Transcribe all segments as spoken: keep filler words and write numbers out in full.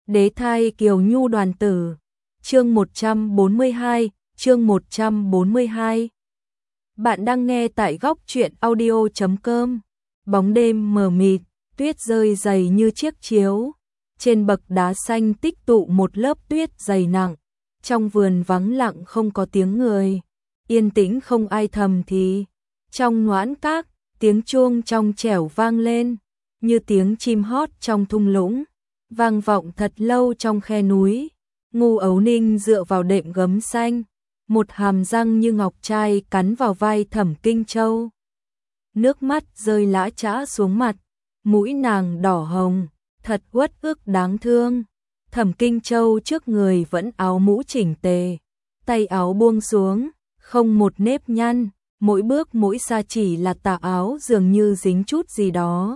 Đế thai Kiều Nhu đoàn tử. Chương một trăm bốn mươi hai, chương một trăm bốn mươi hai. Bạn đang nghe tại góc truyện audio chấm com. Bóng đêm mờ mịt, tuyết rơi dày như chiếc chiếu. Trên bậc đá xanh tích tụ một lớp tuyết dày nặng. Trong vườn vắng lặng không có tiếng người, yên tĩnh không ai thầm thì. Trong Noãn Các, tiếng chuông trong trẻo vang lên, như tiếng chim hót trong thung lũng, vang vọng thật lâu trong khe núi. Ngu Ấu Ninh dựa vào đệm gấm xanh, một hàm răng như ngọc trai cắn vào vai Thẩm Kinh Châu. Nước mắt rơi lã chã xuống mặt, mũi nàng đỏ hồng, thật uất ức đáng thương. Thẩm Kinh Châu trước người vẫn áo mũ chỉnh tề, tay áo buông xuống, không một nếp nhăn, mỗi bước mỗi xa chỉ là tà áo dường như dính chút gì đó.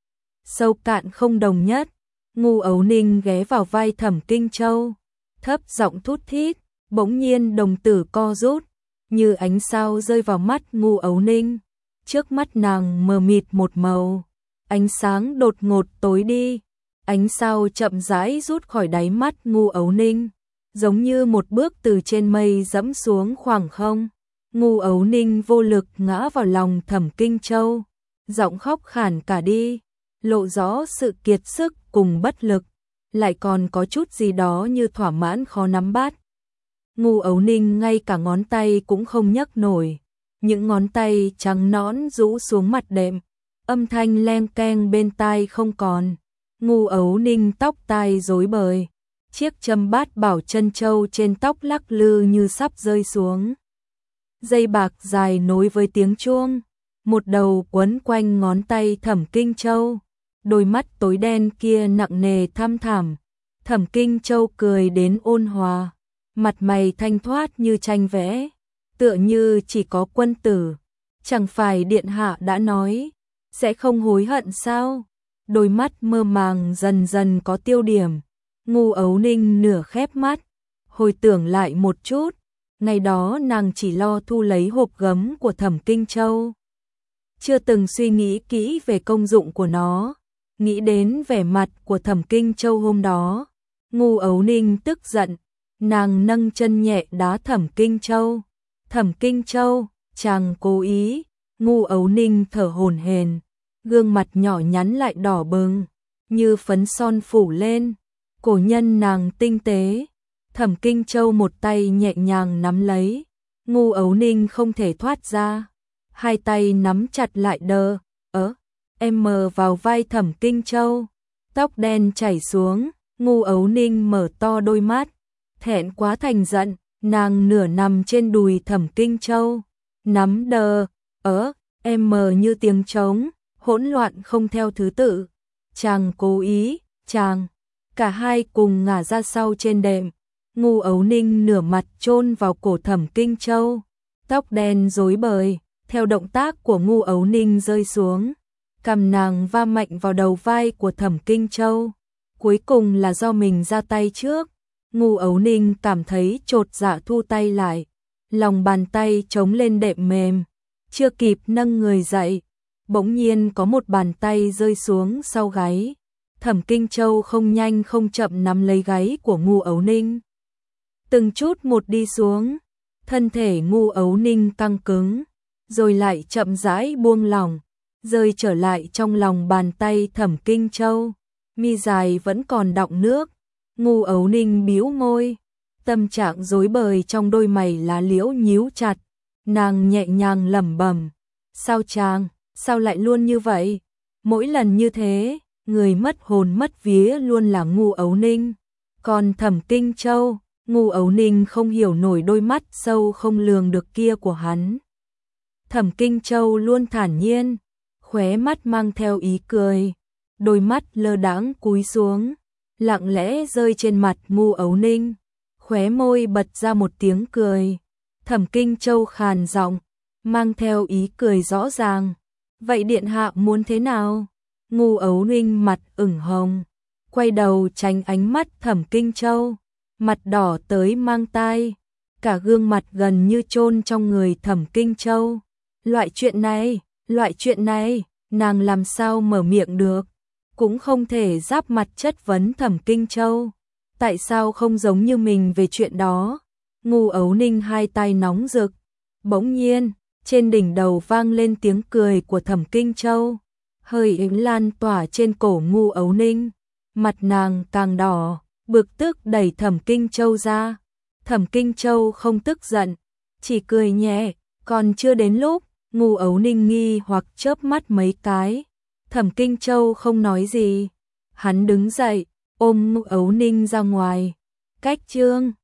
Sâu cạn không đồng nhất. Ngu Ấu Ninh ghé vào vai Thẩm Kinh Châu, thấp giọng thút thít, bỗng nhiên đồng tử co rút, như ánh sao rơi vào mắt Ngu Ấu Ninh. Trước mắt nàng mờ mịt một màu, ánh sáng đột ngột tối đi, ánh sao chậm rãi rút khỏi đáy mắt Ngu Ấu Ninh, giống như một bước từ trên mây dẫm xuống khoảng không. Ngu Ấu Ninh vô lực ngã vào lòng Thẩm Kinh Châu, giọng khóc khản cả đi, lộ rõ sự kiệt sức cùng bất lực, lại còn có chút gì đó như thỏa mãn khó nắm bắt. Ngu Ấu Ninh ngay cả ngón tay cũng không nhấc nổi, những ngón tay trắng nõn rũ xuống mặt đệm, âm thanh leng keng bên tai không còn. Ngu Ấu Ninh tóc tai rối bời, chiếc châm bát bảo chân châu trên tóc lắc lư như sắp rơi xuống. Dây bạc dài nối với tiếng chuông, một đầu quấn quanh ngón tay Thẩm Kinh Châu, đôi mắt tối đen kia nặng nề thăm thẳm. Thẩm Kinh Châu cười đến ôn hòa, mặt mày thanh thoát như tranh vẽ, tựa như chỉ có quân tử. Chẳng phải điện hạ đã nói sẽ không hối hận sao? Đôi mắt mơ màng dần dần có tiêu điểm. Ngu Ấu Ninh nửa khép mắt, hồi tưởng lại một chút, ngày đó nàng chỉ lo thu lấy hộp gấm của Thẩm Kinh Châu, chưa từng suy nghĩ kỹ về công dụng của nó. Nghĩ đến vẻ mặt của Thẩm Kinh Châu hôm đó, Ngu Ấu Ninh tức giận, nàng nâng chân nhẹ đá Thẩm Kinh Châu. Thẩm Kinh Châu, chàng cố ý. Ngu Ấu Ninh thở hổn hển, gương mặt nhỏ nhắn lại đỏ bừng, như phấn son phủ lên, cổ nhân nàng tinh tế. Thẩm Kinh Châu một tay nhẹ nhàng nắm lấy, Ngu Ấu Ninh không thể thoát ra, hai tay nắm chặt lại đờ, ớ, em mờ vào vai Thẩm Kinh Châu, tóc đen chảy xuống. Ngu Ấu Ninh mở to đôi mắt, thẹn quá thành giận, nàng nửa nằm trên đùi Thẩm Kinh Châu, nắm đờ, ớ, em mờ như tiếng trống, hỗn loạn không theo thứ tự. Chàng cố ý, chàng. Cả hai cùng ngả ra sau trên đệm. Ngu Ấu Ninh nửa mặt chôn vào cổ Thẩm Kinh Châu, tóc đen rối bời, theo động tác của Ngu Ấu Ninh rơi xuống, cằm nàng va mạnh vào đầu vai của Thẩm Kinh Châu. Cuối cùng là do mình ra tay trước. Ngu Ấu Ninh cảm thấy chột dạ thu tay lại, lòng bàn tay chống lên đệm mềm, chưa kịp nâng người dậy, bỗng nhiên có một bàn tay rơi xuống sau gáy. Thẩm Kinh Châu không nhanh không chậm nắm lấy gáy của Ngu Ấu Ninh, từng chút một đi xuống. Thân thể Ngu Ấu Ninh căng cứng, rồi lại chậm rãi buông lỏng, rơi trở lại trong lòng bàn tay Thẩm Kinh Châu. Mi dài vẫn còn đọng nước. Ngu Ấu Ninh bĩu môi, tâm trạng rối bời trong đôi mày lá liễu nhíu chặt. Nàng nhẹ nhàng lẩm bẩm, sao chàng, sao lại luôn như vậy? Mỗi lần như thế, người mất hồn mất vía luôn là Ngu Ấu Ninh. Còn Thẩm Kinh Châu, Ngu Ấu Ninh không hiểu nổi đôi mắt sâu không lường được kia của hắn. Thẩm Kinh Châu luôn thản nhiên, khóe mắt mang theo ý cười, đôi mắt lơ đãng cúi xuống, lặng lẽ rơi trên mặt Ngu Ấu Ninh, khóe môi bật ra một tiếng cười. Thẩm Kinh Châu khàn giọng, mang theo ý cười rõ ràng, vậy điện hạ muốn thế nào? Ngu Ấu Ninh mặt ửng hồng, quay đầu tránh ánh mắt Thẩm Kinh Châu, mặt đỏ tới mang tai, cả gương mặt gần như chôn trong người Thẩm Kinh Châu. Loại chuyện này, loại chuyện này, nàng làm sao mở miệng được, cũng không thể giáp mặt chất vấn Thẩm Kinh Châu. tại sao không giống như mình về chuyện đó? Ngu Ấu Ninh hai tay nóng rực. Bỗng nhiên, trên đỉnh đầu vang lên tiếng cười của Thẩm Kinh Châu, hơi ấm lan tỏa trên cổ Ngu Ấu Ninh, mặt nàng càng đỏ, bực tức đẩy Thẩm Kinh Châu ra. Thẩm Kinh Châu không tức giận, chỉ cười nhẹ, còn chưa đến lúc. Ngu Ấu Ninh nghi hoặc chớp mắt mấy cái. Thẩm Kinh Châu không nói gì. Hắn đứng dậy, ôm Ngu Ấu Ninh ra ngoài. Cách chương